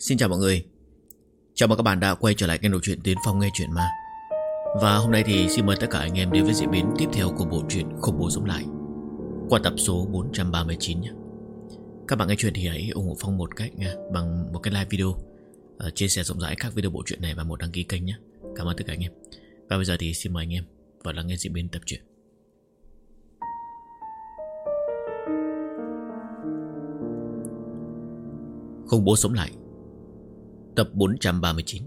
Xin chào mọi người. Chào mừng các bạn đã quay trở lại kênh đọc truyện Tiến Phong nghe truyện ma. Và hôm nay thì xin mời tất cả anh em đến với diễn biến tiếp theo của bộ truyện Khủng Bố Sống Lại qua tập số 439 nhé. Các bạn nghe truyện thì hãy ủng hộ Phong một cách nha, bằng một cái like video, chia sẻ rộng rãi các video bộ truyện này và một đăng ký kênh nhé. Cảm ơn tất cả anh em. Và bây giờ thì xin mời anh em vào lắng nghe diễn biến tập truyện. Khủng Bố Sống Lại tập 439.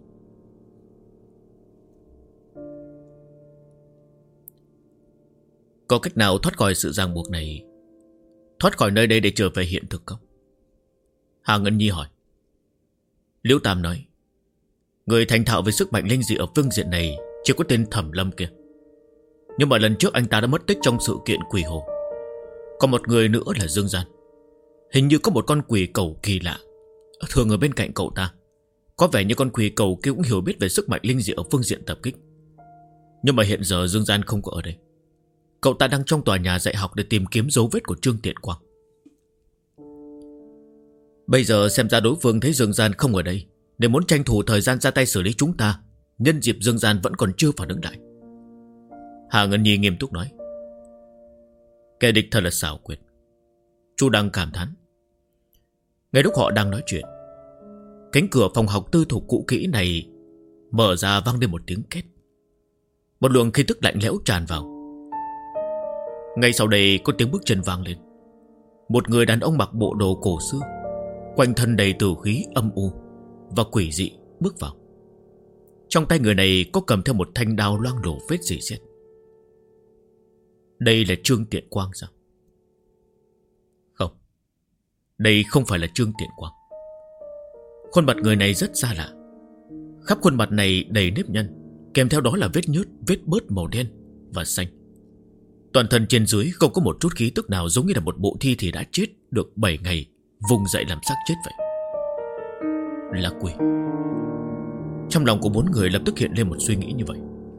Có cách nào thoát khỏi sự ràng buộc này, thoát khỏi nơi đây để trở về hiện thực không? Hà Ngân Nhi hỏi. Liễu Tam nói, người thành thạo về sức mạnh linh dị ở phương diện này chỉ có tên Thẩm Lâm kia. Nhưng mà lần trước anh ta đã mất tích trong sự kiện quỷ hồ. Còn một người nữa là Dương Gian. Hình như có một con quỷ cẩu kỳ lạ thường ở bên cạnh cậu ta. Có vẻ như con quỷ cẩu kia cũng hiểu biết về sức mạnh linh dị ở phương diện tập kích. Nhưng mà hiện giờ Dương Gian không có ở đây. Cậu ta đang trong tòa nhà dạy học để tìm kiếm dấu vết của Trương Tiện Quang. Bây giờ xem ra đối phương thấy Dương Gian không ở đây, để muốn tranh thủ thời gian ra tay xử lý chúng ta, nhân dịp Dương Gian vẫn còn chưa phản ứng lại. Hà Ngân Nhi nghiêm túc nói. Kẻ địch thật là xảo quyệt. Chu Đăng cảm thán. Ngay lúc họ đang nói chuyện, cánh cửa phòng học tư thục cũ kỹ này mở ra, vang lên một tiếng két. Một luồng khí tức lạnh lẽo tràn vào. Ngay sau đây có tiếng bước chân vang lên. Một người đàn ông mặc bộ đồ cổ xưa, quanh thân đầy tử khí âm u và quỷ dị bước vào. Trong tay người này có cầm theo một thanh đao loang lổ vết rỉ sét. Đây là Trương Tiện Quang sao? Không, đây không phải là Trương Tiện Quang. Khuôn mặt người này rất xa lạ. Khắp khuôn mặt này đầy nếp nhăn, kèm theo đó là vết nhớt, vết bớt màu đen và xanh. Toàn thân trên dưới không có một chút khí tức nào, giống như là một bộ thi thì đã chết được 7 ngày, vùng dậy làm xác chết vậy. Là quỷ. Trong lòng của 4 người lập tức hiện lên một suy nghĩ như vậy.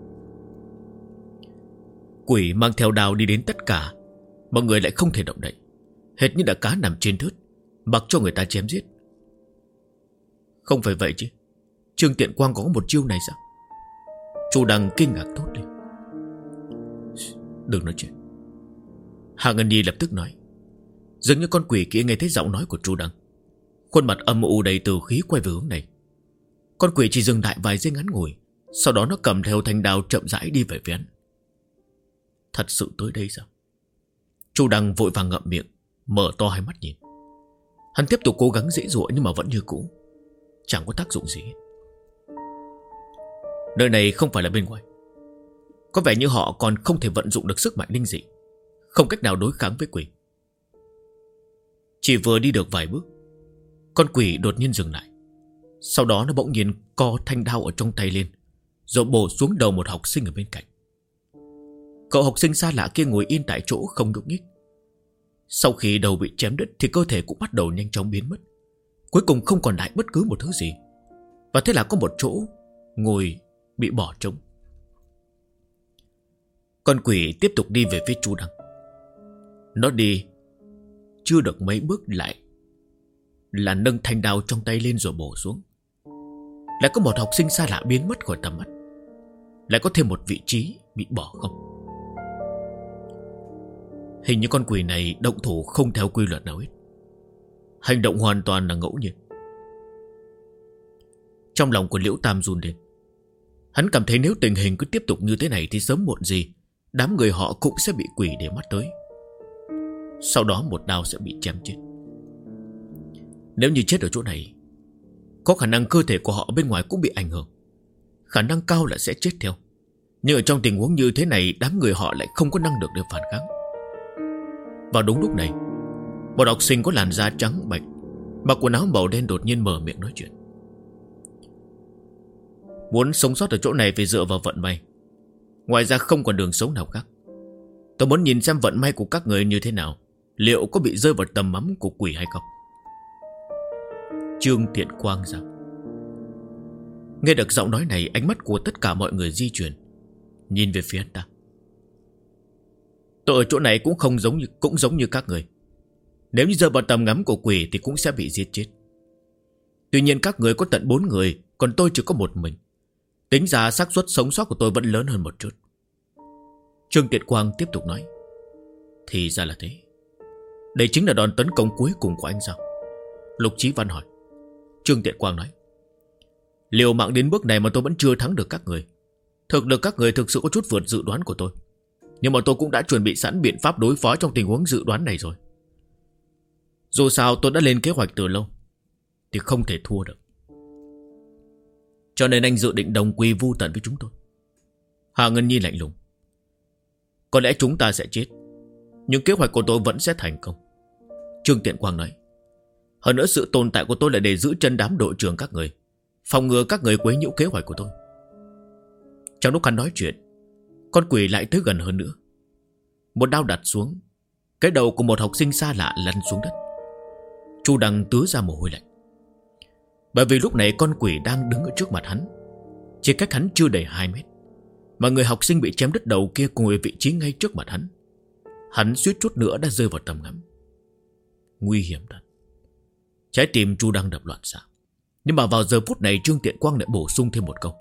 Quỷ mang theo đao đi đến tất cả, mọi người lại không thể động đậy, hệt như đã cá nằm trên thớt, mặc cho người ta chém giết. Không phải vậy chứ, Trương Tiện Quang có một chiêu này sao? Chu Đăng kinh ngạc thốt lên. Đừng nói chuyện. Hà Ngân Nhi lập tức nói. Dường như con quỷ kia nghe thấy giọng nói của Chu Đăng, khuôn mặt âm u đầy tử khí quay về hướng này. Con quỷ chỉ dừng lại vài giây ngắn ngủi, sau đó nó cầm theo thanh đao chậm rãi đi về phía hắn. Thật sự tới đây sao? Chu Đăng vội vàng ngậm miệng, mở to hai mắt nhìn. Hắn tiếp tục cố gắng giãy giụa nhưng mà vẫn như cũ, chẳng có tác dụng gì hết. Nơi này không phải là bên ngoài. Có vẻ như họ còn không thể vận dụng được sức mạnh linh dị, không cách nào đối kháng với quỷ. Chỉ vừa đi được vài bước, con quỷ đột nhiên dừng lại. Sau đó nó bỗng nhiên co thanh đao ở trong tay lên, rồi bổ xuống đầu một học sinh ở bên cạnh. Cậu học sinh xa lạ kia ngồi yên tại chỗ không nhúc nhích. Sau khi đầu bị chém đứt thì cơ thể cũng bắt đầu nhanh chóng biến mất, cuối cùng không còn lại bất cứ một thứ gì. Và thế là có một chỗ ngồi bị bỏ trống. Con quỷ tiếp tục đi về phía Chu Đăng. Nó đi chưa được mấy bước lại là nâng thanh đao trong tay lên rồi bổ xuống. Lại có một học sinh xa lạ biến mất khỏi tầm mắt. Lại có thêm một vị trí bị bỏ không. Hình như con quỷ này động thủ không theo quy luật nào hết, hành động hoàn toàn là ngẫu nhiên. Trong lòng của Liễu Tam run lên. Hắn cảm thấy nếu tình hình cứ tiếp tục như thế này thì sớm muộn gì đám người họ cũng sẽ bị quỷ để mắt tới. Sau đó một đao sẽ bị chém chết. Nếu như chết ở chỗ này, có khả năng cơ thể của họ bên ngoài cũng bị ảnh hưởng, khả năng cao là sẽ chết theo. Nhưng ở trong tình huống như thế này, đám người họ lại không có năng lực để phản kháng. Vào đúng lúc này, một học sinh có làn da trắng bệch, mặc quần áo màu đen đột nhiên mở miệng nói chuyện. Muốn sống sót ở chỗ này phải dựa vào vận may, ngoài ra không còn đường sống nào khác. Tôi muốn nhìn xem vận may của các người như thế nào, liệu có bị rơi vào tầm mắm của quỷ hay không. Trương Tiện Quang sao? Nghe được giọng nói này, ánh mắt của tất cả mọi người di chuyển, nhìn về phía anh ta. Tôi ở chỗ này cũng giống như các người. Nếu như rơi vào tầm ngắm của quỷ thì cũng sẽ bị giết chết. Tuy nhiên các người có tận 4 người, còn tôi chỉ có một mình. Tính ra xác suất sống sót của tôi vẫn lớn hơn một chút. Trương Tiện Quang tiếp tục nói. Thì ra là thế. Đây chính là đòn tấn công cuối cùng của anh sao? Lục Chí Văn hỏi. Trương Tiện Quang nói. Liều mạng đến bước này mà tôi vẫn chưa thắng được các người. Thực lực các người thực sự có chút vượt dự đoán của tôi. Nhưng mà tôi cũng đã chuẩn bị sẵn biện pháp đối phó trong tình huống dự đoán này rồi. Dù sao tôi đã lên kế hoạch từ lâu, thì không thể thua được. Cho nên anh dự định đồng quy vu tận với chúng tôi. Hà Ngân Nhi lạnh lùng. Có lẽ chúng ta sẽ chết, nhưng kế hoạch của tôi vẫn sẽ thành công. Trương Tiện Quang nói. Hơn nữa sự tồn tại của tôi là để giữ chân đám đội trưởng các người, phòng ngừa các người quấy nhiễu kế hoạch của tôi. Trong lúc hắn nói chuyện, con quỷ lại tới gần hơn nữa. Một đao đặt xuống, cái đầu của một học sinh xa lạ lăn xuống đất. Chu Đăng tứa ra mồ hôi lạnh. Bởi vì lúc này con quỷ đang đứng ở trước mặt hắn, chỉ cách hắn chưa đầy 2 mét, mà người học sinh bị chém đứt đầu kia cùng ở vị trí ngay trước mặt hắn. Hắn suýt chút nữa đã rơi vào tầm ngắm. Nguy hiểm thật. Trái tim Chu Đăng đập loạn xạ. Nhưng mà vào giờ phút này Trương Tiện Quang lại bổ sung thêm một câu.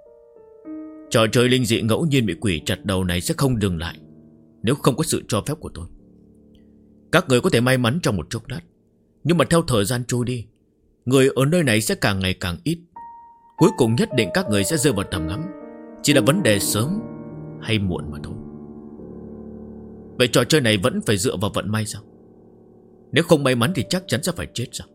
Trò chơi linh dị ngẫu nhiên bị quỷ chặt đầu này sẽ không dừng lại nếu không có sự cho phép của tôi. Các người có thể may mắn trong một chốc lát, nhưng mà theo thời gian trôi đi, người ở nơi này sẽ càng ngày càng ít. Cuối cùng nhất định các người sẽ rơi vào tầm ngắm. Chỉ là vấn đề sớm hay muộn mà thôi. Vậy trò chơi này vẫn phải dựa vào vận may sao? Nếu không may mắn thì chắc chắn sẽ phải chết sao?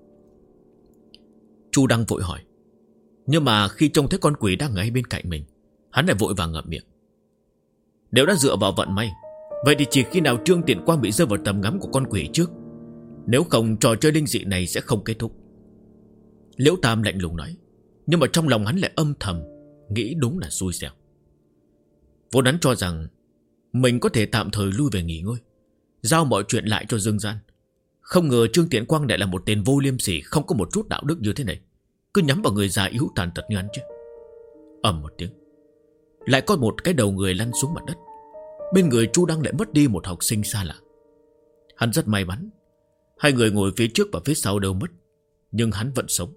Chu Đăng vội hỏi. Nhưng mà khi trông thấy con quỷ đang ngay bên cạnh mình, hắn lại vội vàng ngậm miệng. Nếu đã dựa vào vận may, vậy thì chỉ khi nào Trương Tiện Quang bị rơi vào tầm ngắm của con quỷ trước, nếu không trò chơi linh dị này sẽ không kết thúc. Liễu Tam lạnh lùng nói. Nhưng mà trong lòng hắn lại âm thầm nghĩ đúng là xui xẻo. Vốn hắn cho rằng mình có thể tạm thời lui về nghỉ ngơi, giao mọi chuyện lại cho Dương Gian. Không ngờ Trương Tiện Quang lại là một tên vô liêm sỉ, không có một chút đạo đức như thế này, cứ nhắm vào người già yếu tàn tật như hắn chứ. Ầm một tiếng, lại có một cái đầu người lăn xuống mặt đất. Bên người Chu Đăng lại mất đi một học sinh xa lạ. Hắn rất may mắn, hai người ngồi phía trước và phía sau đều mất, nhưng hắn vẫn sống.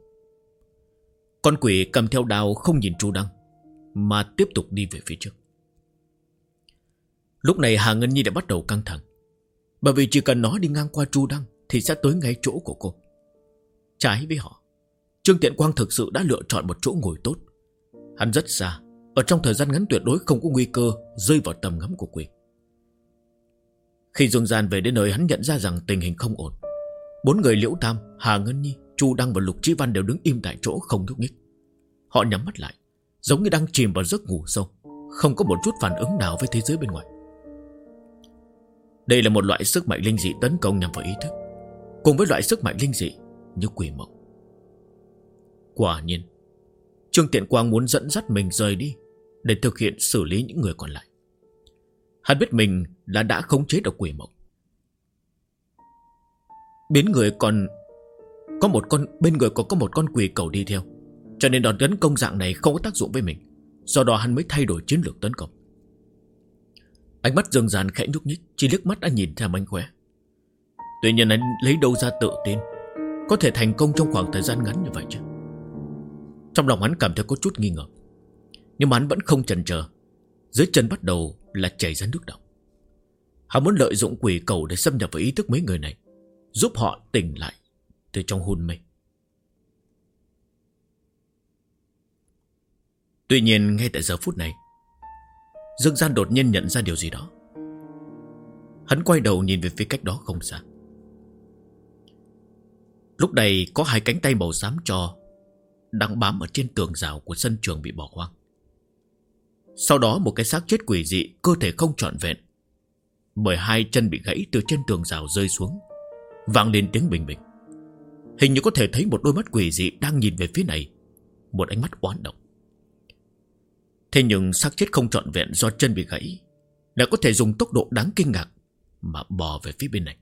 Con quỷ cầm theo đao không nhìn Chu Đăng, mà tiếp tục đi về phía trước. Lúc này Hà Ngân Nhi đã bắt đầu căng thẳng, bởi vì chỉ cần nó đi ngang qua Chu Đăng thì sẽ tới ngay chỗ của cô. Trái với họ, Trương Tiện Quang thực sự đã lựa chọn một chỗ ngồi tốt. Hắn rất xa, ở trong thời gian ngắn tuyệt đối không có nguy cơ rơi vào tầm ngắm của quỷ. Khi Dương Gian về đến nơi, hắn nhận ra rằng tình hình không ổn. 4 người Liễu Tam, Hà Ngân Nhi, Chu Đăng và Lục Chí Văn đều đứng im tại chỗ không nhúc nhích. Họ nhắm mắt lại, giống như đang chìm vào giấc ngủ sâu, không có một chút phản ứng nào với thế giới bên ngoài. Đây là một loại sức mạnh linh dị tấn công nhằm vào ý thức, cùng với loại sức mạnh linh dị như quỷ mộng. Quả nhiên, Trương Tiện Quang muốn dẫn dắt mình rời đi để thực hiện xử lý những người còn lại. Hắn biết mình đã khống chế được quỷ mộng. Bên người còn có một con quỷ cẩu đi theo, cho nên đòn tấn công dạng này không có tác dụng với mình. Do đó hắn mới thay đổi chiến lược tấn công. Ánh mắt Dương Gian khẽ nhúc nhích, chỉ liếc mắt đã nhìn ra mánh khóe. Tuy nhiên hắn lấy đâu ra tự tin có thể thành công trong khoảng thời gian ngắn như vậy chứ? Trong lòng hắn cảm thấy có chút nghi ngờ, nhưng mà hắn vẫn không chần chờ. Dưới chân bắt đầu là chảy ra nước đọng. Hắn muốn lợi dụng quỷ cẩu để xâm nhập vào ý thức mấy người này, giúp họ tỉnh lại từ trong hôn mê. Tuy nhiên ngay tại giờ phút này, Dương Gian đột nhiên nhận ra điều gì đó. Hắn quay đầu nhìn về phía cách đó không xa. Lúc này có 2 cánh tay màu xám tro đang bám ở trên tường rào của sân trường bị bỏ hoang. Sau đó một cái xác chết quỷ dị, cơ thể không trọn vẹn, bởi 2 chân bị gãy từ trên tường rào rơi xuống, vang lên tiếng bình bình. Hình như có thể thấy một đôi mắt quỷ dị đang nhìn về phía này, một ánh mắt oán độc. Thế nhưng xác chết không trọn vẹn do chân bị gãy lại có thể dùng tốc độ đáng kinh ngạc mà bò về phía bên này.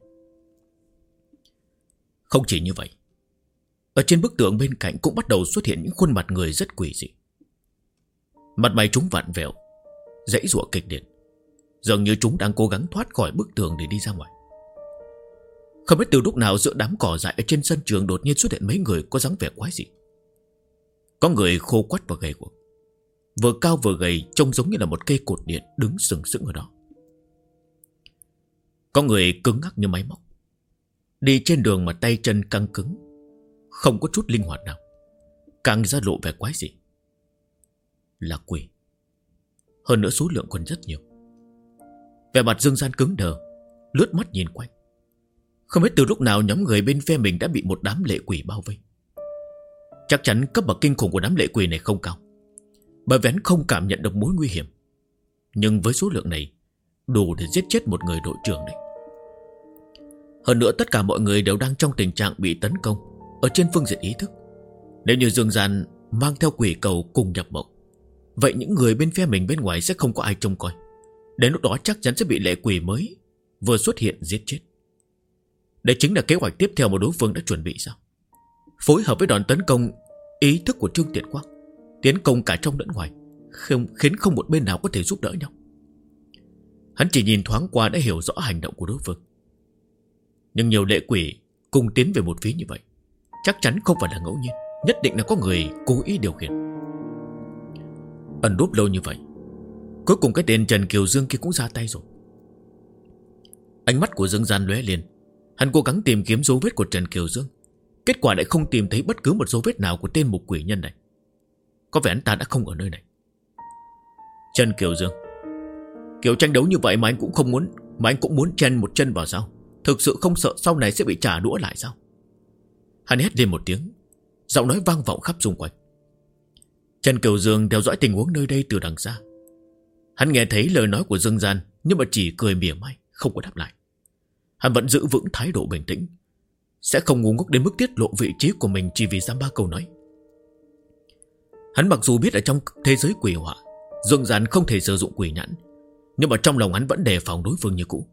Không chỉ như vậy, ở trên bức tường bên cạnh cũng bắt đầu xuất hiện những khuôn mặt người rất quỷ dị. Mặt mày chúng vặn vẹo, giãy giụa kịch liệt, dường như chúng đang cố gắng thoát khỏi bức tường để đi ra ngoài. Không biết từ lúc nào giữa đám cỏ dại ở trên sân trường đột nhiên xuất hiện mấy người có dáng vẻ quái dị. Có người khô quắt và gầy guộc, vừa cao vừa gầy, trông giống như là một cây cột điện đứng sừng sững ở đó. Có người cứng ngắc như máy móc, đi trên đường mà tay chân căng cứng, không có chút linh hoạt nào, càng ra lộ vẻ quái dị. Là quỷ. Hơn nữa số lượng còn rất nhiều. Vẻ mặt Dương Gian cứng đờ, lướt mắt nhìn quanh. Không biết từ lúc nào nhóm người bên phe mình đã bị một đám lệ quỷ bao vây. Chắc chắn cấp bậc kinh khủng của đám lệ quỷ này không cao, bởi vì hắn không cảm nhận được mối nguy hiểm. Nhưng với số lượng này, đủ để giết chết một người đội trưởng đấy. Hơn nữa tất cả mọi người đều đang trong tình trạng bị tấn công ở trên phương diện ý thức. Nếu như Dương Gian mang theo quỷ cầu cùng nhập mộng, vậy những người bên phe mình bên ngoài sẽ không có ai trông coi. Đến lúc đó chắc chắn sẽ bị lệ quỷ mới vừa xuất hiện giết chết. Đây chính là kế hoạch tiếp theo mà đối phương đã chuẩn bị sao? Phối hợp với đòn tấn công ý thức của Trương Tiện Quang, tiến công cả trong lẫn ngoài, khiến không một bên nào có thể giúp đỡ nhau. Hắn chỉ nhìn thoáng qua đã hiểu rõ hành động của đối phương. Nhưng nhiều lệ quỷ cùng tiến về một phía như vậy, chắc chắn không phải là ngẫu nhiên, nhất định là có người cố ý điều khiển. Ẩn núp lâu như vậy, cuối cùng cái tên Trần Kiều Dương kia cũng ra tay rồi. Ánh mắt của Dương Gian lóe lên. Hắn cố gắng tìm kiếm dấu vết của Trần Kiều Dương, kết quả lại không tìm thấy bất cứ một dấu vết nào của tên mục quỷ nhân này. Có vẻ anh ta đã không ở nơi này. Trần Kiều Dương, kiểu tranh đấu như vậy mà anh cũng không muốn, mà anh cũng muốn chen một chân vào sao? Thực sự không sợ sau này sẽ bị trả đũa lại sao? Hắn hét lên một tiếng, giọng nói vang vọng khắp xung quanh. Trần Kiều Dương theo dõi tình huống nơi đây từ đằng xa. Hắn nghe thấy lời nói của Dương Gian, nhưng mà chỉ cười mỉa mai, không có đáp lại. Hắn vẫn giữ vững thái độ bình tĩnh, sẽ không ngu ngốc đến mức tiết lộ vị trí của mình chỉ vì dăm ba câu nói. Hắn mặc dù biết ở trong thế giới quỷ họa, Dương Gian không thể sử dụng quỷ nhãn, nhưng mà trong lòng hắn vẫn đề phòng đối phương như cũ.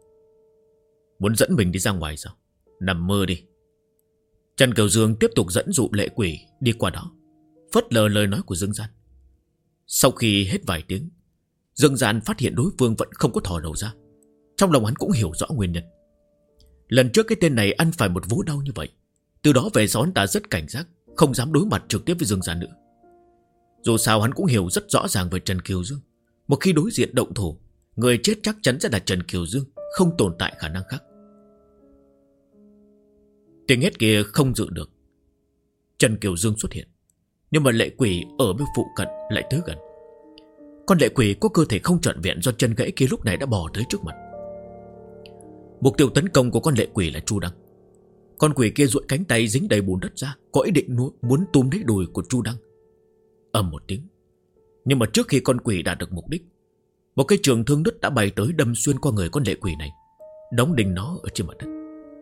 Muốn dẫn mình đi ra ngoài sao? Nằm mơ đi. Trần Kiều Dương tiếp tục dẫn dụ lệ quỷ đi qua đó, phớt lờ lời nói của Dương Gian. Sau khi hết vài tiếng, Dương Gian phát hiện đối phương vẫn không có thò đầu ra. Trong lòng hắn cũng hiểu rõ nguyên nhân. Lần trước cái tên này ăn phải một vố đau như vậy, từ đó về sau hắn ta rất cảnh giác, không dám đối mặt trực tiếp với Dương Gian nữa. Dù sao hắn cũng hiểu rất rõ ràng về Trần Kiều Dương. Một khi đối diện động thủ, người chết chắc chắn sẽ là Trần Kiều Dương, không tồn tại khả năng khác. Tiếng hét kia không dự được, Trần Kiều Dương xuất hiện, nhưng mà lệ quỷ ở bên phụ cận lại tới gần. Con lệ quỷ có cơ thể không trọn vẹn do chân gãy kia lúc này đã bò tới trước mặt. Mục tiêu tấn công của con lệ quỷ là Chu Đăng. Con quỷ kia duỗi cánh tay dính đầy bùn đất ra, có ý định muốn túm lấy đùi của Chu Đăng. Ầm một tiếng. Nhưng mà trước khi con quỷ đạt được mục đích, một cái trường thương đứt đã bay tới đâm xuyên qua người con lệ quỷ này, đóng đinh nó ở trên mặt đất.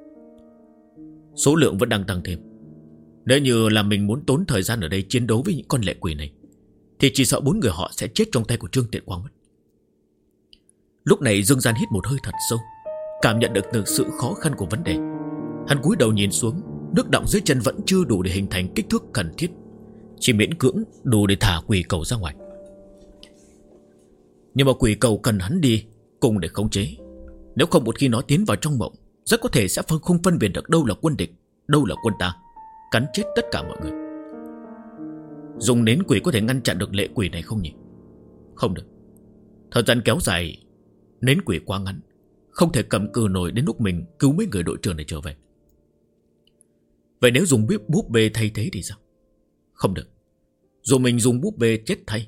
Số lượng vẫn đang tăng thêm. Nếu như là mình muốn tốn thời gian ở đây chiến đấu với những con lệ quỷ này, thì chỉ sợ 4 người họ sẽ chết trong tay của Trương Tiện Quang mất. Lúc này Dương Gian hít một hơi thật sâu, cảm nhận được sự khó khăn của vấn đề. Hắn cúi đầu nhìn xuống, nước đọng dưới chân vẫn chưa đủ để hình thành kích thước cần thiết, chỉ miễn cưỡng đủ để thả quỷ cầu ra ngoài. Nhưng mà quỷ cầu cần hắn đi cùng để khống chế. Nếu không một khi nó tiến vào trong mộng, rất có thể sẽ không phân biệt được đâu là quân địch, đâu là quân ta, cắn chết tất cả mọi người. Dùng nến quỷ có thể ngăn chặn được lệ quỷ này không nhỉ? Không được. Thời gian kéo dài, nến quỷ quá ngắn, không thể cầm cự nổi đến lúc mình cứu mấy người đội trưởng này trở về. Vậy nếu dùng búp bê thay thế thì sao? Không được. Dù mình dùng búp bê chết thay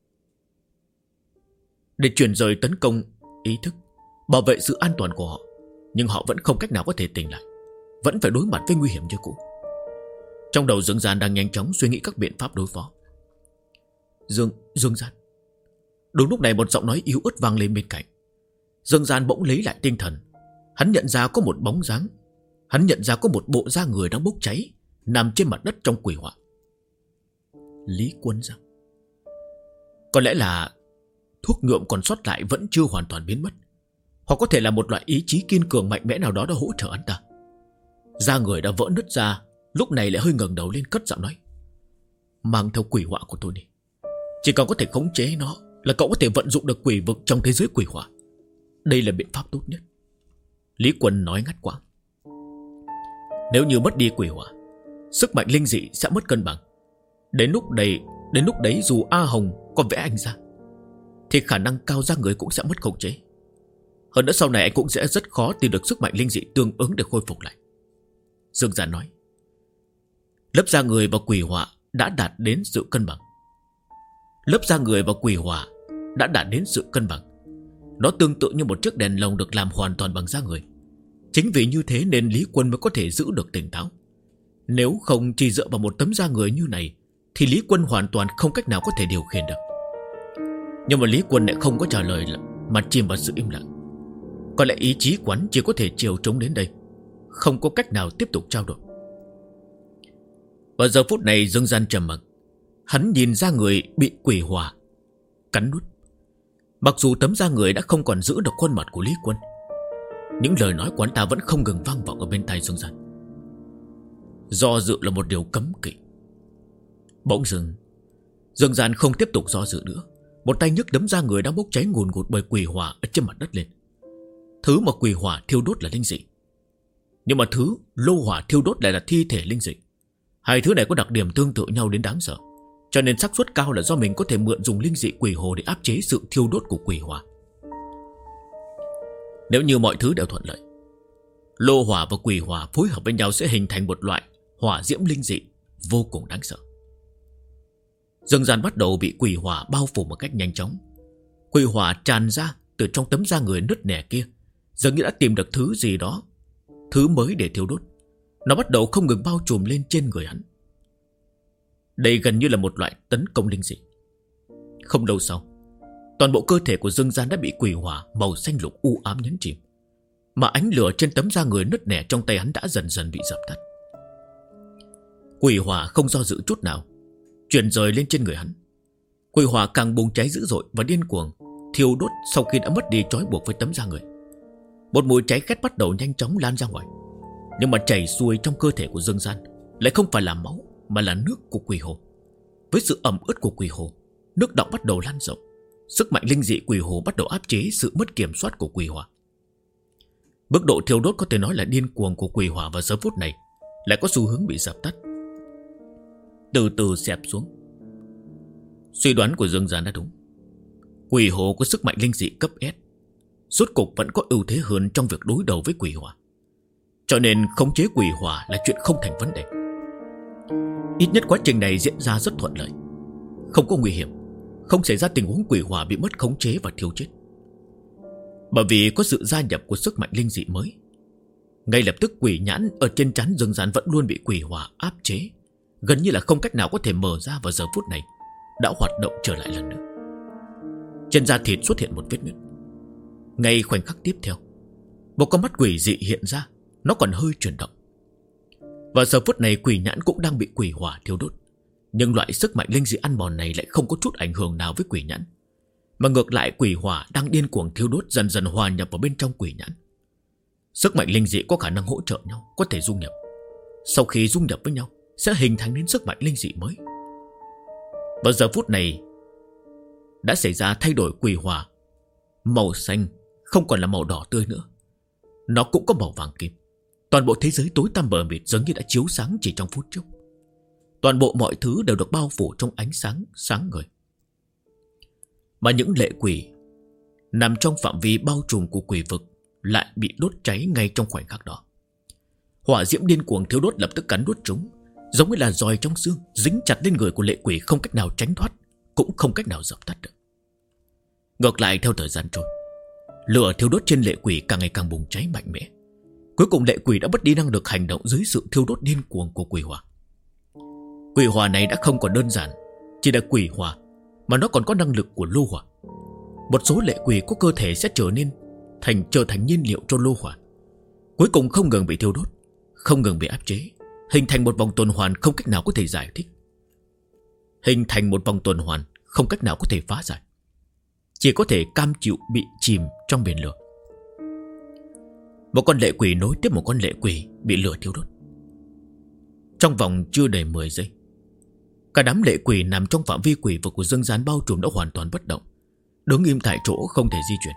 để chuyển rời tấn công ý thức, bảo vệ sự an toàn của họ, nhưng họ vẫn không cách nào có thể tỉnh lại, vẫn phải đối mặt với nguy hiểm như cũ. Trong đầu Dương Gian đang nhanh chóng suy nghĩ các biện pháp đối phó. Dương Gian. Đúng lúc này một giọng nói yếu ớt vang lên bên cạnh. Dương Gian bỗng lấy lại tinh thần. Hắn nhận ra có một bóng dáng, hắn nhận ra có một bộ da người đang bốc cháy nằm trên mặt đất trong quỷ họa. Lý Quân sao? Có lẽ là thuốc nhuộm còn sót lại vẫn chưa hoàn toàn biến mất, hoặc có thể là một loại ý chí kiên cường mạnh mẽ nào đó đã hỗ trợ hắn ta. Da người đã vỡ nứt ra, lúc này lại hơi ngẩng đầu lên cất giọng nói: mang theo quỷ họa của tôi đi. Chỉ cần có thể khống chế nó là cậu có thể vận dụng được quỷ vực trong thế giới quỷ họa. Đây là biện pháp tốt nhất. Lý Quân nói ngắt quãng. Nếu như mất đi quỷ họa, sức mạnh linh dị sẽ mất cân bằng. Đến lúc đấy dù A Hồng có vẽ anh ra thì khả năng cao ra người cũng sẽ mất khống chế. Hơn nữa sau này anh cũng sẽ rất khó tìm được sức mạnh linh dị tương ứng để khôi phục lại. Dương Giản nói. Lớp da người và quỷ hỏa đã đạt đến sự cân bằng. Nó tương tự như một chiếc đèn lồng được làm hoàn toàn bằng da người. Chính vì như thế nên Lý Quân mới có thể giữ được tỉnh táo. Nếu không chỉ dựa vào một tấm da người như này thì Lý Quân hoàn toàn không cách nào có thể điều khiển được. Nhưng mà Lý Quân lại không có trả lời mà chìm vào sự im lặng. Có lẽ ý chí quán chỉ có thể chiều trống đến đây, không có cách nào tiếp tục trao đổi. Vào giờ phút này Dương Gian trầm mặc. Hắn nhìn ra người bị quỷ hỏa cắn nuốt. Mặc dù tấm da người đã không còn giữ được khuôn mặt của Lý Quân, những lời nói của hắn ta vẫn không ngừng vang vọng ở bên tai Dương Gian. Do dự là một điều cấm kỵ. Bỗng dưng Dương Gian không tiếp tục do dự nữa. Một tay nhấc tấm da người đang bốc cháy ngùn ngụt bởi quỷ hỏa ở trên mặt đất lên. Thứ mà quỷ hỏa thiêu đốt là linh dị, nhưng mà thứ lô hỏa thiêu đốt lại là thi thể linh dị. Hai thứ này có đặc điểm tương tự nhau đến đáng sợ, cho nên xác suất cao là do mình có thể mượn dùng linh dị quỷ hồ để áp chế sự thiêu đốt của quỷ hỏa. Nếu như mọi thứ đều thuận lợi, lô hỏa và quỷ hỏa phối hợp với nhau sẽ hình thành một loại hỏa diễm linh dị vô cùng đáng sợ. Dương Gian bắt đầu bị quỷ hỏa bao phủ một cách nhanh chóng. Quỷ hỏa tràn ra từ trong tấm da người nứt nẻ kia, dường như đã tìm được thứ gì đó, thứ mới để thiêu đốt. Nó bắt đầu không ngừng bao trùm lên trên người hắn. Đây gần như là một loại tấn công linh dị. Không lâu sau, toàn bộ cơ thể của Dương Gian đã bị quỷ hỏa màu xanh lục u ám nhấn chìm, mà ánh lửa trên tấm da người nứt nẻ trong tay hắn đã dần dần bị dập tắt. Quỷ hỏa không do dự chút nào chuyển rời lên trên người hắn. Quỷ hỏa càng bùng cháy dữ dội và điên cuồng, thiêu đốt sau khi đã mất đi trói buộc với tấm da người. Một mùi cháy khét bắt đầu nhanh chóng lan ra ngoài, nhưng mà chảy xuôi trong cơ thể của Dương Gian lại không phải là máu mà là nước của quỷ hồ. Với sự ẩm ướt của quỷ hồ, nước đọng bắt đầu lan rộng. Sức mạnh linh dị quỷ hồ bắt đầu áp chế sự mất kiểm soát của quỷ hỏa. Mức độ thiêu đốt có thể nói là điên cuồng của quỷ hỏa vào giờ phút này lại có xu hướng bị dập tắt, từ từ xẹp xuống. Suy đoán của Dương Gian đã đúng. Quỷ hồ có sức mạnh linh dị cấp S, rốt cục vẫn có ưu thế hơn trong việc đối đầu với quỷ hỏa, cho nên khống chế quỷ hỏa là chuyện không thành vấn đề. Ít nhất quá trình này diễn ra rất thuận lợi, không có nguy hiểm, không xảy ra tình huống quỷ hỏa bị mất khống chế và thiêu chết. Bởi vì có sự gia nhập của sức mạnh linh dị mới, ngay lập tức quỷ nhãn ở trên trán Dương Gian vẫn luôn bị quỷ hỏa áp chế, gần như là không cách nào có thể mở ra. Vào giờ phút này đã hoạt động trở lại lần nữa. Trên da thịt xuất hiện một vết nứt. Ngay khoảnh khắc tiếp theo, một con mắt quỷ dị hiện ra, nó còn hơi chuyển động. Vào giờ phút này quỷ nhãn cũng đang bị quỷ hỏa thiêu đốt, nhưng loại sức mạnh linh dị ăn mòn này lại không có chút ảnh hưởng nào với quỷ nhãn, mà ngược lại quỷ hỏa đang điên cuồng thiêu đốt dần dần hòa nhập vào bên trong quỷ nhãn. Sức mạnh linh dị có khả năng hỗ trợ nhau, có thể dung nhập. Sau khi dung nhập với nhau sẽ hình thành nên sức mạnh linh dị mới. Vào giờ phút này đã xảy ra thay đổi. Quỷ hỏa màu xanh không còn là màu đỏ tươi nữa, nó cũng có màu vàng kim. Toàn bộ thế giới tối tăm mờ mịt giống như đã chiếu sáng chỉ trong phút chốc. Toàn bộ mọi thứ đều được bao phủ trong ánh sáng sáng ngời. Mà những lệ quỷ nằm trong phạm vi bao trùm của quỷ vực lại bị đốt cháy ngay trong khoảnh khắc đó. Hỏa diễm điên cuồng thiêu đốt lập tức cắn đốt chúng, giống như là giòi trong xương, dính chặt lên người của lệ quỷ, không cách nào tránh thoát, cũng không cách nào dập tắt được. Ngược lại theo thời gian trôi, lửa thiêu đốt trên lệ quỷ càng ngày càng bùng cháy mạnh mẽ. Cuối cùng lệ quỷ đã mất đi năng lực hành động dưới sự thiêu đốt điên cuồng của quỷ hỏa. Quỷ hỏa này đã không còn đơn giản chỉ là quỷ hỏa, mà nó còn có năng lực của lô hỏa. Một số lệ quỷ có cơ thể sẽ trở thành nhiên liệu cho lô hỏa, cuối cùng không ngừng bị thiêu đốt, không ngừng bị áp chế, hình thành một vòng tuần hoàn không cách nào có thể giải thích, hình thành một vòng tuần hoàn không cách nào có thể phá giải, chỉ có thể cam chịu bị chìm trong biển lửa. Một con lệ quỷ nối tiếp một con lệ quỷ bị lửa thiêu đốt. Trong vòng chưa đầy 10 giây, cả đám lệ quỷ nằm trong phạm vi quỷ vực của Dương Gian bao trùm đã hoàn toàn bất động, đứng im tại chỗ không thể di chuyển.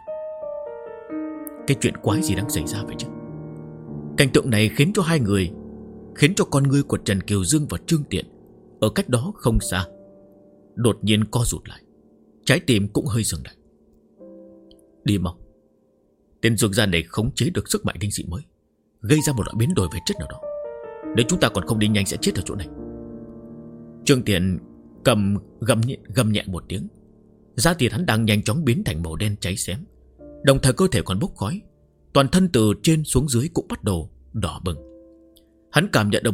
Cái chuyện quái gì đang xảy ra vậy chứ? Cảnh tượng này khiến cho con ngươi của Trần Kiều Dương và Trương Tiện ở cách đó không xa đột nhiên co rụt lại, trái tim cũng hơi dừng lại. Đi mau. Tên dương gian này khống chế được sức mạnh linh dị mới, gây ra một loại biến đổi về chất nào đó. Nếu chúng ta còn không đi nhanh sẽ chết ở chỗ này. Trương Tiện gầm nhẹ một tiếng. Da thịt hắn đang nhanh chóng biến thành màu đen cháy xém, đồng thời cơ thể còn bốc khói. Toàn thân từ trên xuống dưới cũng bắt đầu đỏ bừng. Hắn cảm nhận được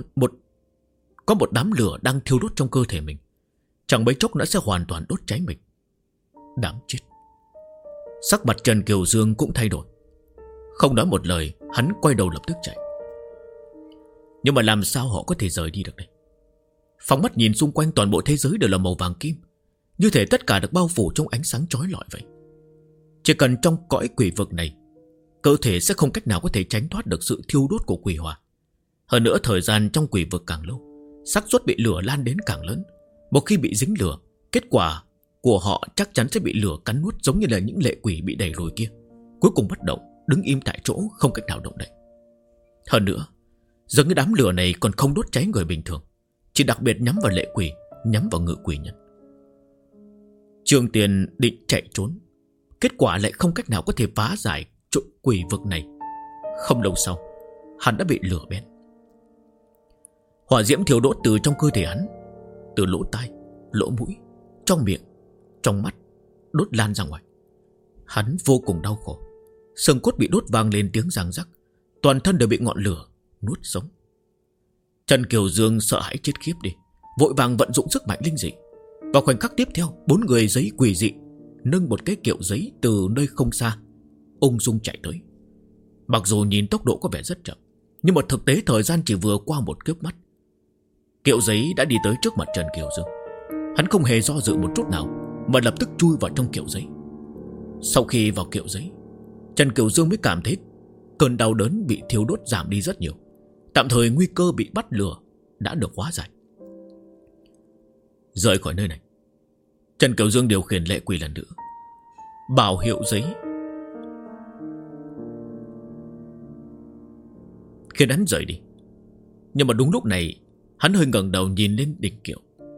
có một đám lửa đang thiêu đốt trong cơ thể mình. Chẳng mấy chốc nữa sẽ hoàn toàn đốt cháy mình. Đáng chết. Sắc mặt Trần Kiều Dương cũng thay đổi. Không nói một lời, hắn quay đầu lập tức chạy. Nhưng mà làm sao họ có thể rời đi được đây? Phóng mắt nhìn xung quanh, toàn bộ thế giới đều là màu vàng kim, như thể tất cả được bao phủ trong ánh sáng chói lọi vậy. Chỉ cần trong cõi quỷ vực này, cơ thể sẽ không cách nào có thể tránh thoát được sự thiêu đốt của quỷ hỏa. Hơn nữa thời gian trong quỷ vực càng lâu, xác suất bị lửa lan đến càng lớn. Một khi bị dính lửa, kết quả của họ chắc chắn sẽ bị lửa cắn nuốt, giống như là những lệ quỷ bị đẩy lùi kia, cuối cùng bất động, đứng im tại chỗ, không cách nào động đậy. Hơn nữa, dường như đám lửa này còn không đốt cháy người bình thường, chỉ đặc biệt nhắm vào lệ quỷ, nhắm vào ngự quỷ nhân. Trương Tiền định chạy trốn, kết quả lại không cách nào có thể phá giải chỗ quỷ vực này. Không lâu sau, hắn đã bị lửa bén. Hỏa diễm thiêu đốt từ trong cơ thể hắn, từ lỗ tai, lỗ mũi, trong miệng, trong mắt, đốt lan ra ngoài. Hắn vô cùng đau khổ. Xương cốt bị đốt vang lên tiếng răng rắc, toàn thân đều bị ngọn lửa nuốt sống. Trần Kiều Dương sợ hãi chết khiếp đi, vội vàng vận dụng sức mạnh linh dị. Vào khoảnh khắc tiếp theo, 4 người giấy quỷ dị nâng một cái kiệu giấy từ nơi không xa ung dung chạy tới. Mặc dù nhìn tốc độ có vẻ rất chậm, nhưng mà thực tế thời gian chỉ vừa qua một chớp mắt, kiệu giấy đã đi tới trước mặt Trần Kiều Dương. Hắn không hề do dự một chút nào, mà lập tức chui vào trong kiệu giấy. Sau khi vào kiệu giấy, Trần Kiều Dương mới cảm thấy cơn đau đớn bị thiêu đốt giảm đi rất nhiều. Tạm thời nguy cơ bị bắt lửa đã được hóa giải. Rời khỏi nơi này, Trần Kiều Dương điều khiển lệ quỷ lần nữa, bảo hiệu giấy khiến hắn rời đi. Nhưng mà đúng lúc này, hắn hơi ngẩng đầu nhìn lên đỉnh kiệu,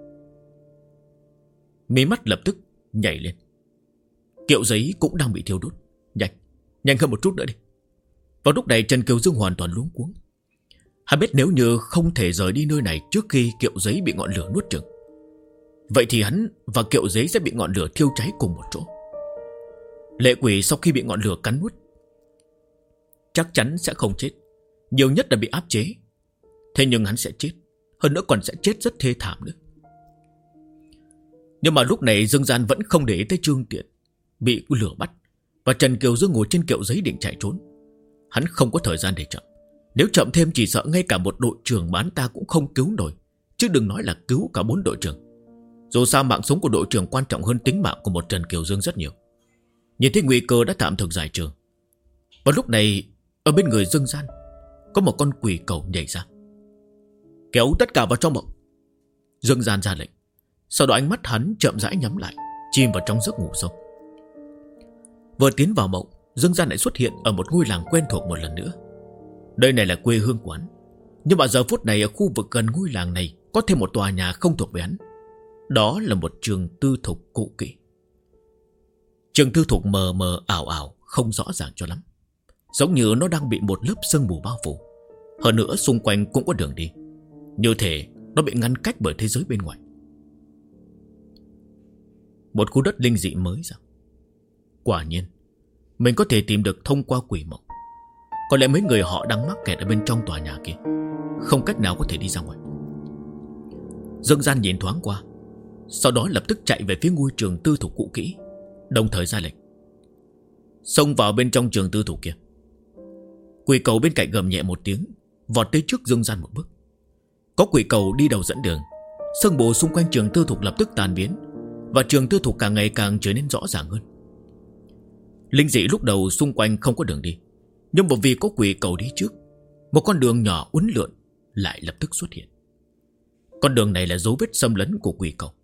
mí mắt lập tức nhảy lên. Kiệu giấy cũng đang bị thiêu đốt. Nhanh hơn một chút nữa đi. Vào lúc này Trần Kiều Dương hoàn toàn luống cuống. Hắn biết nếu như không thể rời đi nơi này trước khi kiệu giấy bị ngọn lửa nuốt chửng, vậy thì hắn và kiệu giấy sẽ bị ngọn lửa thiêu cháy cùng một chỗ. Lệ quỷ sau khi bị ngọn lửa cắn nuốt chắc chắn sẽ không chết, nhiều nhất là bị áp chế. Thế nhưng hắn sẽ chết, hơn nữa còn sẽ chết rất thê thảm nữa. Nhưng mà lúc này Dương Gian vẫn không để ý tới Trương Tiện bị lửa bắt, và Trần Kiều Dương ngồi trên kiệu giấy định chạy trốn. Hắn không có thời gian để chậm. Nếu chậm thêm chỉ sợ ngay cả một đội trưởng bán ta cũng không cứu nổi, chứ đừng nói là cứu cả 4 đội trưởng. Dù sao mạng sống của đội trưởng quan trọng hơn tính mạng của một Trần Kiều Dương rất nhiều. Nhìn thấy nguy cơ đã tạm thời giải trừ, và lúc này ở bên người Dương Gian có một con quỷ cầu nhảy ra. Kéo tất cả vào trong mộng. Dương Gian ra lệnh. Sau đó ánh mắt hắn chậm rãi nhắm lại, chìm vào trong giấc ngủ sâu. Vừa tiến vào mộng, Dương Gian lại xuất hiện ở một ngôi làng quen thuộc một lần nữa. Đây này là quê hương của hắn, nhưng mà giờ phút này ở khu vực gần ngôi làng này có thêm một tòa nhà không thuộc về hắn. Đó là một trường tư thục cũ kỹ. Trường tư thục mờ mờ ảo ảo, không rõ ràng cho lắm, giống như nó đang bị một lớp sương mù bao phủ. Hơn nữa xung quanh cũng có đường đi, như thể nó bị ngăn cách bởi thế giới bên ngoài. Một khu đất linh dị mới sao? Quả nhiên mình có thể tìm được thông qua quỷ mộng. Có lẽ mấy người họ đang mắc kẹt ở bên trong tòa nhà kia, không cách nào có thể đi ra ngoài. Dương Gian nhìn thoáng qua, sau đó lập tức chạy về phía ngôi trường tư thục cũ kỹ, đồng thời ra lệnh. Xông vào bên trong trường tư thục kia. Quỷ cầu bên cạnh gầm nhẹ một tiếng, vọt tới trước Dương Gian một bước. Có quỷ cầu đi đầu dẫn đường, sương mù xung quanh trường tư thục lập tức tan biến, và trường tư thục càng ngày càng trở nên rõ ràng hơn. Linh dị lúc đầu xung quanh không có đường đi, nhưng bởi vì có quỷ cầu đi trước, một con đường nhỏ uốn lượn lại lập tức xuất hiện. Con đường này là dấu vết xâm lấn của quỷ cầu.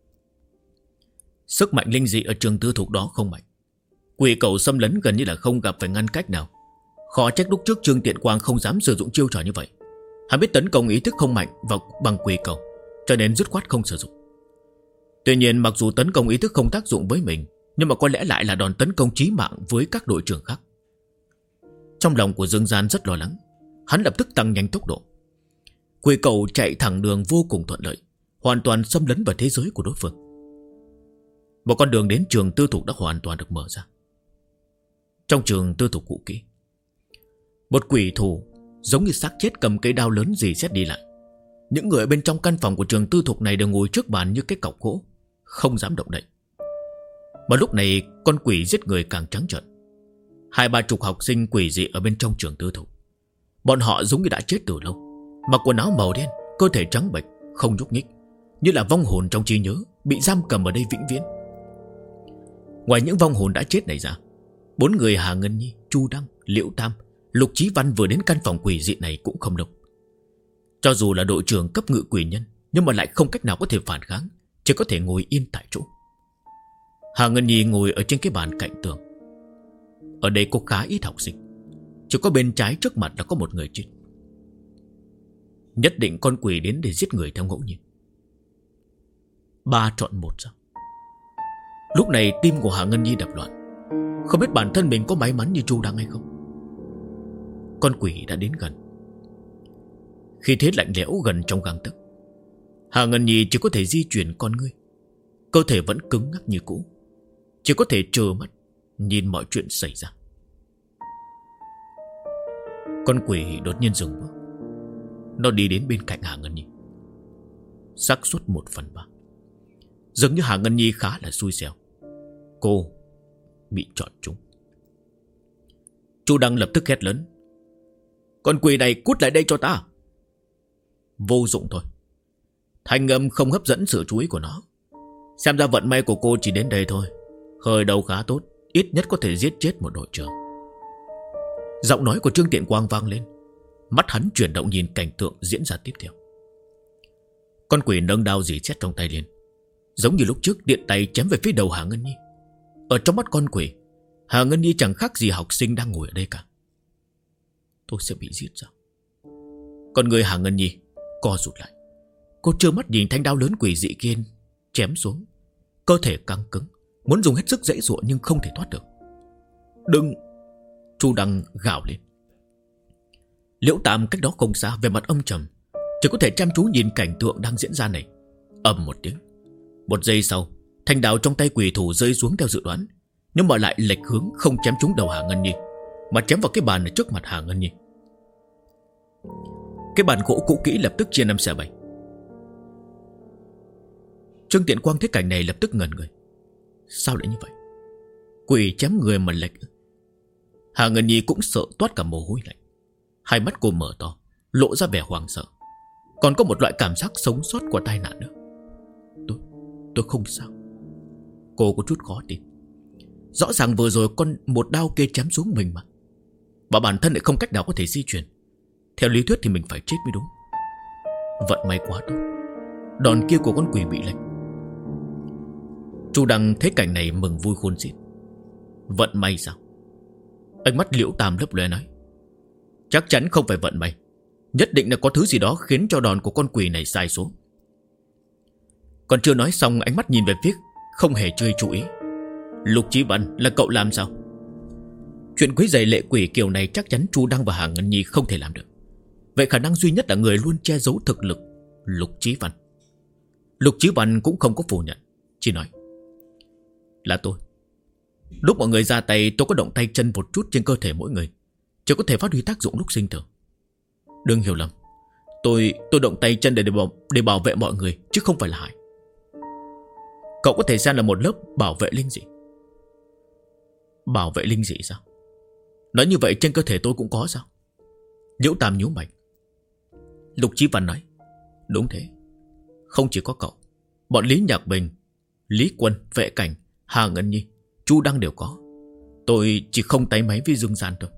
Sức mạnh linh dị ở trường tư thục đó không mạnh. Quỷ cầu xâm lấn gần như là không gặp phải ngăn cách nào. Khó trách lúc trước Trương Tiện Quang không dám sử dụng chiêu trò như vậy. Hắn biết tấn công ý thức không mạnh vào bằng quỷ cầu, cho nên dứt khoát không sử dụng. Tuy nhiên mặc dù tấn công ý thức không tác dụng với mình, nhưng mà có lẽ lại là đòn tấn công chí mạng với các đội trưởng khác. Trong lòng của Dương Gian rất lo lắng. Hắn lập tức tăng nhanh tốc độ. Quỷ cầu chạy thẳng đường vô cùng thuận lợi, hoàn toàn xâm lấn vào thế giới của đối phương. Một con đường đến trường tư thục đã hoàn toàn được mở ra. Trong trường tư thục cũ kỹ, một quỷ thủ giống như xác chết cầm cây đao lớn rì xét đi lại. Những người bên trong căn phòng của trường tư thục này đều ngồi trước bàn như cái cọc gỗ, không dám động đậy. Mà lúc này con quỷ giết người càng trắng trợn. 20-30 học sinh quỷ dị ở bên trong trường tư thục. Bọn họ giống như đã chết từ lâu, mặc quần áo màu đen, cơ thể trắng bệch, không nhúc nhích, như là vong hồn trong trí nhớ, bị giam cầm ở đây vĩnh viễn. Ngoài những vong hồn đã chết này ra, 4 người Hà Ngân Nhi, Chu Đăng, Liễu Tam, Lục Chí Văn vừa đến căn phòng quỷ dị này cũng không đông. Cho dù là đội trưởng cấp ngự quỷ nhân, nhưng mà lại không cách nào có thể phản kháng, chỉ có thể ngồi yên tại chỗ. Hà Ngân Nhi ngồi ở trên cái bàn cạnh tường. Ở đây có khá ít học sinh, chỉ có bên trái trước mặt là có một người chết. Nhất định con quỷ đến để giết người theo ngẫu nhiên. 3 chọn 1 sao? Lúc này tim của Hà Ngân Nhi đập loạn, không biết bản thân mình có may mắn như Chu Đăng hay không. Con quỷ đã đến gần. Khi thế lạnh lẽo gần trong gang tấc, Hà Ngân Nhi chỉ có thể di chuyển con ngươi. Cơ thể vẫn cứng ngắc như cũ, chỉ có thể trơ mắt nhìn mọi chuyện xảy ra. Con quỷ đột nhiên dừng bước. Nó đi đến bên cạnh Hà Ngân Nhi. Xác suất 1/3. Dường như Hà Ngân Nhi khá là xui xẻo, cô bị chọn trúng. Chu Đăng lập tức hét lớn: con quỷ này cút lại đây cho ta! Vô dụng thôi. Thanh âm không hấp dẫn sự chú ý của nó. Xem ra vận may của cô chỉ đến đây thôi. Hơi đầu khá tốt, ít nhất có thể giết chết một đội trưởng. Giọng nói của Trương Tiện Quang vang lên. Mắt hắn chuyển động nhìn cảnh tượng diễn ra tiếp theo. Con quỷ nâng đao rỉ sét trong tay lên, giống như lúc trước điện tay chém về phía đầu Hà Ngân Nhi. Ở trong mắt con quỷ, Hà Ngân Nhi chẳng khác gì học sinh đang ngồi ở đây cả. Tôi sẽ bị giết sao? Con người Hà Ngân Nhi co rụt lại. Cô trơ mắt nhìn thanh đao lớn quỷ dị kia chém xuống. Cơ thể căng cứng, muốn dùng hết sức giãy giụa nhưng không thể thoát được. Đừng! Chu Đăng gào lên. Liễu Tam cách đó không xa về mặt âm trầm, chỉ có thể chăm chú nhìn cảnh tượng đang diễn ra này. Ầm một tiếng. Một giây sau, thanh đao trong tay quỷ thủ rơi xuống theo dự đoán, nhưng mà lại lệch hướng, không chém trúng đầu Hà Ngân Nhi, mà chém vào cái bàn ở trước mặt Hà Ngân Nhi. Cái bàn gỗ cũ kỹ lập tức chia 5 xẻ 7. Trương Tiện Quang thấy cảnh này lập tức ngẩn người. Sao lại như vậy? Quỷ chém người mà lệch. Hà Ngân Nhi cũng sợ toát cả mồ hôi lạnh. Hai mắt cô mở to, lộ ra vẻ hoảng sợ, còn có một loại cảm giác sống sót của tai nạn nữa. Tôi không sao. Cô có chút khó tin. Rõ ràng vừa rồi một đao kia chém xuống mình mà, và bản thân lại không cách nào có thể di chuyển. Theo lý thuyết thì mình phải chết mới đúng. Vận may quá tốt, đòn kia của con quỷ bị lệch. Chu Đăng thấy cảnh này mừng vui khôn xiết. Vận may sao? Ánh mắt Liễu Tam lấp lóe nói: chắc chắn không phải vận may, nhất định là có thứ gì đó khiến cho đòn của con quỷ này sai số. Còn chưa nói xong, ánh mắt nhìn về phía không hề chơi chú ý. Lục Chí Văn, là cậu làm sao? Chuyện quấy rầy lệ quỷ kiểu này chắc chắn Chu Đăng và Hà Ngân Nhi không thể làm được. Vậy khả năng duy nhất là người luôn che giấu thực lực, Lục Chí Văn. Lục Chí Văn cũng không có phủ nhận, chỉ nói: là tôi. Lúc mọi người ra tay, tôi có động tay chân một chút trên cơ thể mỗi người, chỉ có thể phát huy tác dụng lúc sinh tử. Đừng hiểu lầm, tôi động tay chân để bảo vệ mọi người, chứ không phải là hại. Cậu có thể xem là một lớp bảo vệ linh dị. Bảo vệ linh dị sao? Nói như vậy trên cơ thể tôi cũng có sao? Liễu Tam nhíu mày. Lục Chí Văn nói: đúng thế. Không chỉ có cậu, bọn Lý Nhạc Bình, Lý Quân, Vệ Cảnh, Hà Ngân Nhi, Chu Đăng đều có. Tôi chỉ không tay máy với Dương Gian thôi.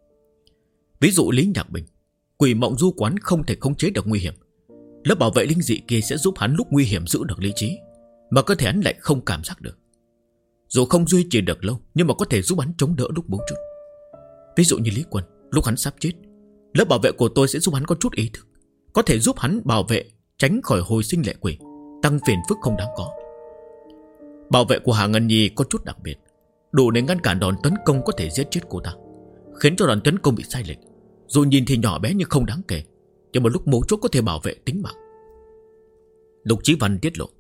Ví dụ Lý Nhạc Bình, quỷ mộng du quán không thể khống chế được nguy hiểm. Lớp bảo vệ linh dị kia sẽ giúp hắn lúc nguy hiểm giữ được lý trí, mà cơ thể hắn lại không cảm giác được. Dù không duy trì được lâu, nhưng mà có thể giúp hắn chống đỡ lúc bấu chút. Ví dụ như Lý Quân, lúc hắn sắp chết, lớp bảo vệ của tôi sẽ giúp hắn có chút ý thức, có thể giúp hắn bảo vệ tránh khỏi hồi sinh lệ quỷ, tăng phiền phức không đáng có. Bảo vệ của Hà Ngân Nhi có chút đặc biệt, đủ để ngăn cản đòn tấn công có thể giết chết cô ta, khiến cho đòn tấn công bị sai lệch. Dù nhìn thì nhỏ bé nhưng không đáng kể, nhưng mà lúc mấu chốt có thể bảo vệ tính mạng. Lục Chí Văn tiết lộ,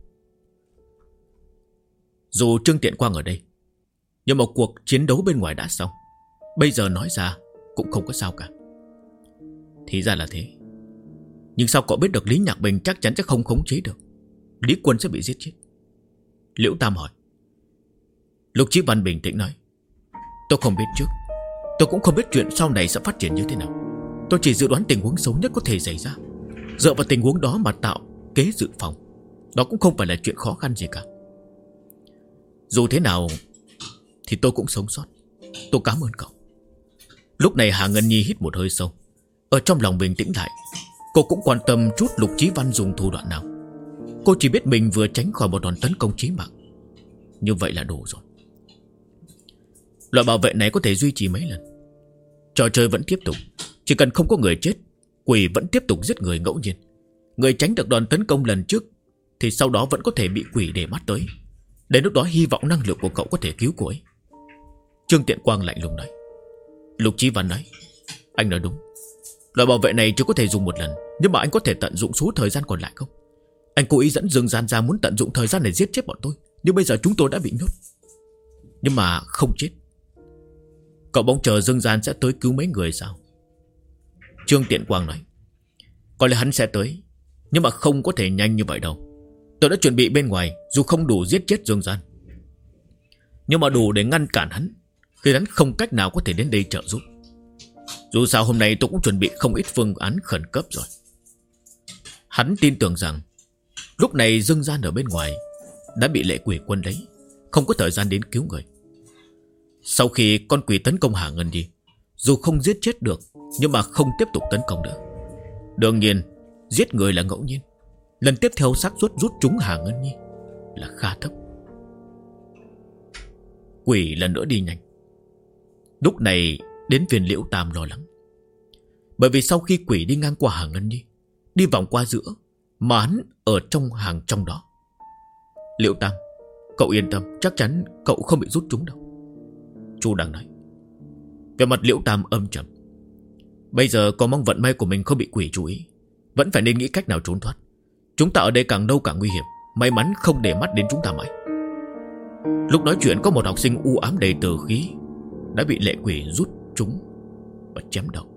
dù Trương Tiện Quang ở đây, nhưng mà cuộc chiến đấu bên ngoài đã xong, bây giờ nói ra cũng không có sao cả. Thì ra là thế. Nhưng sao cậu biết được Lý Nhạc Bình chắc chắn sẽ không khống chế được, Lý Quân sẽ bị giết chết? Liễu Tam hỏi. Lục Chí Văn bình tĩnh nói, tôi không biết trước, tôi cũng không biết chuyện sau này sẽ phát triển như thế nào. Tôi chỉ dự đoán tình huống xấu nhất có thể xảy ra, dựa vào tình huống đó mà tạo kế dự phòng. Đó cũng không phải là chuyện khó khăn gì cả. Dù thế nào thì tôi cũng sống sót. Tôi cảm ơn cậu. Lúc này Hà Ngân Nhi hít một hơi sâu, ở trong lòng bình tĩnh lại. Cô cũng quan tâm chút Lục Chí Văn dùng thủ đoạn nào. Cô chỉ biết mình vừa tránh khỏi một đòn tấn công chí mạng. Như vậy là đủ rồi. Loại bảo vệ này có thể duy trì mấy lần. Trò chơi vẫn tiếp tục. Chỉ cần không có người chết, quỷ vẫn tiếp tục giết người ngẫu nhiên. Người tránh được đòn tấn công lần trước thì sau đó vẫn có thể bị quỷ để mắt tới. Đến lúc đó hy vọng năng lượng của cậu có thể cứu cô ấy. Trương Tiện Quang lạnh lùng nói. Lục Chí Văn nói, anh nói đúng. Loại bảo vệ này chỉ có thể dùng một lần, nhưng mà anh có thể tận dụng số thời gian còn lại không? Anh cố ý dẫn Dương Gian ra muốn tận dụng thời gian để giết chết bọn tôi, nhưng bây giờ chúng tôi đã bị nhốt. Nhưng mà không chết. Cậu mong chờ Dương Gian sẽ tới cứu mấy người sao? Trương Tiện Quang nói, có lẽ hắn sẽ tới, nhưng mà không có thể nhanh như vậy đâu. Tôi đã chuẩn bị bên ngoài, dù không đủ giết chết Dương Gian, nhưng mà đủ để ngăn cản hắn khi hắn không cách nào có thể đến đây trợ giúp. Dù sao hôm nay tôi cũng chuẩn bị không ít phương án khẩn cấp rồi. Hắn tin tưởng rằng lúc này Dương Gian ở bên ngoài đã bị lệ quỷ quân lấy, không có thời gian đến cứu người. Sau khi con quỷ tấn công Hà Ngân Nhi, dù không giết chết được, nhưng mà không tiếp tục tấn công nữa. Đương nhiên giết người là ngẫu nhiên, lần tiếp theo xác suất rút trúng Hà Ngân Nhi là khá thấp. Quỷ lần nữa đi nhanh. Lúc này đến phiền Liễu Tam lo lắng. Bởi vì sau khi quỷ đi ngang qua Hà Ngân Nhi, đi vòng qua giữa, mà hắn ở trong hàng trong đó. Liễu Tam, cậu yên tâm, chắc chắn cậu không bị rút trúng đâu, Chu đang nói. Về mặt Liễu Tam âm trầm. Bây giờ có mong vận may của mình không bị quỷ chú ý, vẫn phải nên nghĩ cách nào trốn thoát. Chúng ta ở đây càng lâu càng nguy hiểm, may mắn không để mắt đến chúng ta mãi. Lúc nói chuyện có một học sinh u ám đầy tử khí đã bị lệ quỷ rút trúng và chém đầu.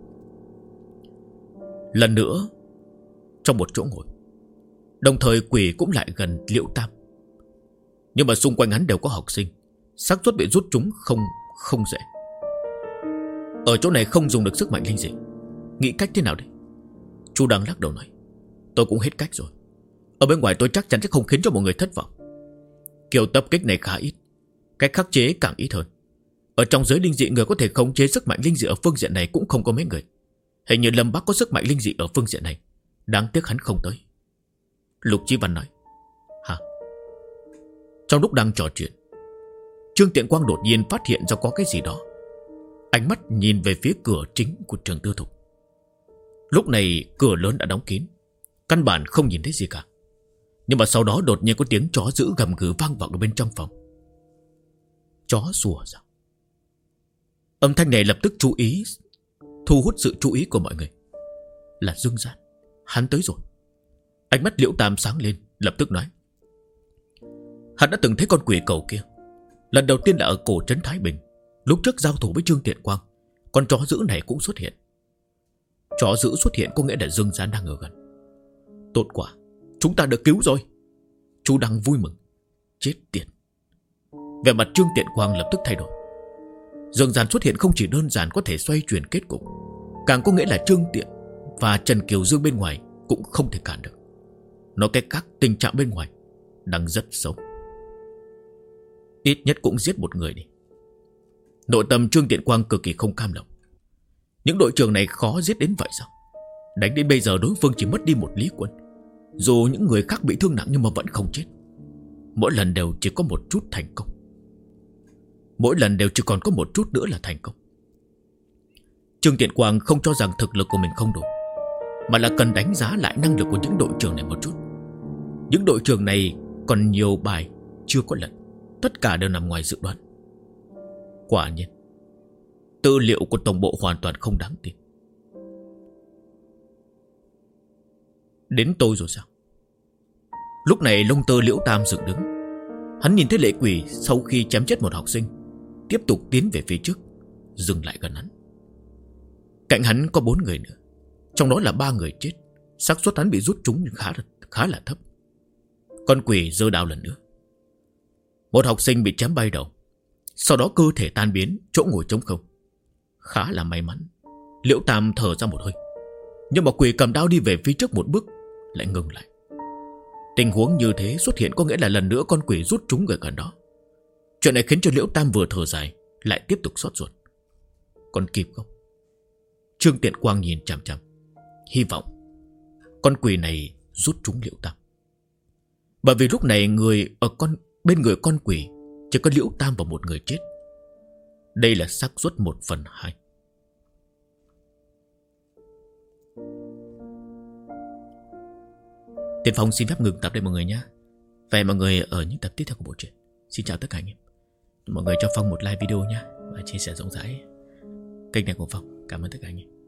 Lần nữa trong một chỗ ngồi, đồng thời quỷ cũng lại gần Liễu Tam. Nhưng mà xung quanh hắn đều có học sinh, xác suất bị rút trúng không dễ. Ở chỗ này không dùng được sức mạnh linh dị, nghĩ cách thế nào đây? Chu đang lắc đầu nói, tôi cũng hết cách rồi. Ở bên ngoài tôi chắc chắn sẽ không khiến cho mọi người thất vọng. Kiểu tập kích này khá ít, cách khắc chế càng ít hơn. Ở trong giới linh dị, người có thể khống chế sức mạnh linh dị ở phương diện này cũng không có mấy người. Hình như Lâm Bắc có sức mạnh linh dị ở phương diện này, đáng tiếc hắn không tới. Lục Chí Văn nói. Hả? Trong lúc đang trò chuyện, Trương Tiện Quang đột nhiên phát hiện ra có cái gì đó. Ánh mắt nhìn về phía cửa chính của trường tư thục. Lúc này cửa lớn đã đóng kín, căn bản không nhìn thấy gì cả. Nhưng mà sau đó đột nhiên có tiếng chó dữ gầm gừ vang vọng ở bên trong phòng. Chó sủa ra. Âm thanh này lập tức thu hút sự chú ý của mọi người. Là Dương Gian, hắn tới rồi. Ánh mắt Liễu Tam sáng lên, lập tức nói. Hắn đã từng thấy con quỷ cầu kia. Lần đầu tiên là ở cổ trấn Thái Bình, lúc trước giao thủ với Trương Tiện Quang. Con chó dữ này cũng xuất hiện. Chó dữ xuất hiện có nghĩa là Dương Gian đang ở gần. Tốt quá, chúng ta được cứu rồi. Chú đang vui mừng. Chết tiệt. Vẻ mặt Trương Tiện Quang lập tức thay đổi. Dương Gian xuất hiện không chỉ đơn giản có thể xoay chuyển kết cục, càng có nghĩa là Trương Tiện và Trần Kiều Dương bên ngoài cũng không thể cản được. Nói cách khác, tình trạng bên ngoài đang rất xấu. Ít nhất cũng giết một người đi. Nội tâm Trương Tiện Quang cực kỳ không cam lòng. Những đội trưởng này khó giết đến vậy sao? Đánh đến bây giờ đối phương chỉ mất đi một Lý Quân. Dù những người khác bị thương nặng nhưng mà vẫn không chết. Mỗi lần đều chỉ có một chút thành công. Mỗi lần đều chỉ còn có một chút nữa là thành công. Trương Tiện Quang không cho rằng thực lực của mình không đủ. mà là cần đánh giá lại năng lực của những đội trưởng này một chút. Những đội trưởng này còn nhiều bài chưa có lật, tất cả đều nằm ngoài dự đoán. Quả nhiên, tư liệu của tổng bộ hoàn toàn không đáng tin. Đến tôi rồi sao? Lúc này lông tơ Liễu Tam dựng đứng. Hắn nhìn thấy Lệ Quỷ sau khi chém chết một học sinh, tiếp tục tiến về phía trước, dừng lại gần hắn. Cạnh hắn có 4 người nữa, trong đó là 3 người chết. Xác suất hắn bị rút trúng khá là thấp. Con quỷ giơ đao lần nữa. Một học sinh bị chém bay đầu, sau đó cơ thể tan biến, chỗ ngồi trống không. Khá là may mắn. Liễu Tam thở ra một hơi. Nhưng mà quỷ cầm đao đi về phía trước một bước, lại ngừng lại. Tình huống như thế xuất hiện có nghĩa là lần nữa con quỷ rút trúng người gần đó. Chuyện này khiến cho Liễu Tam vừa thở dài, lại tiếp tục xót ruột. Còn kịp không? Trương Tiện Quang nhìn chằm chằm, hy vọng con quỷ này rút trúng Liễu Tam. Bởi vì lúc này bên người con quỷ chỉ có Liễu Tam và một người chết. Đây là xác suất 1/2. Tiền Phong xin phép ngừng tập đây mọi người nhé. Và mọi người ở những tập tiếp theo của bộ truyện. Xin chào tất cả anh em. Mọi người cho Phong một like video nhé, và chia sẻ rộng rãi kênh này của Phong. Cảm ơn tất cả anh em.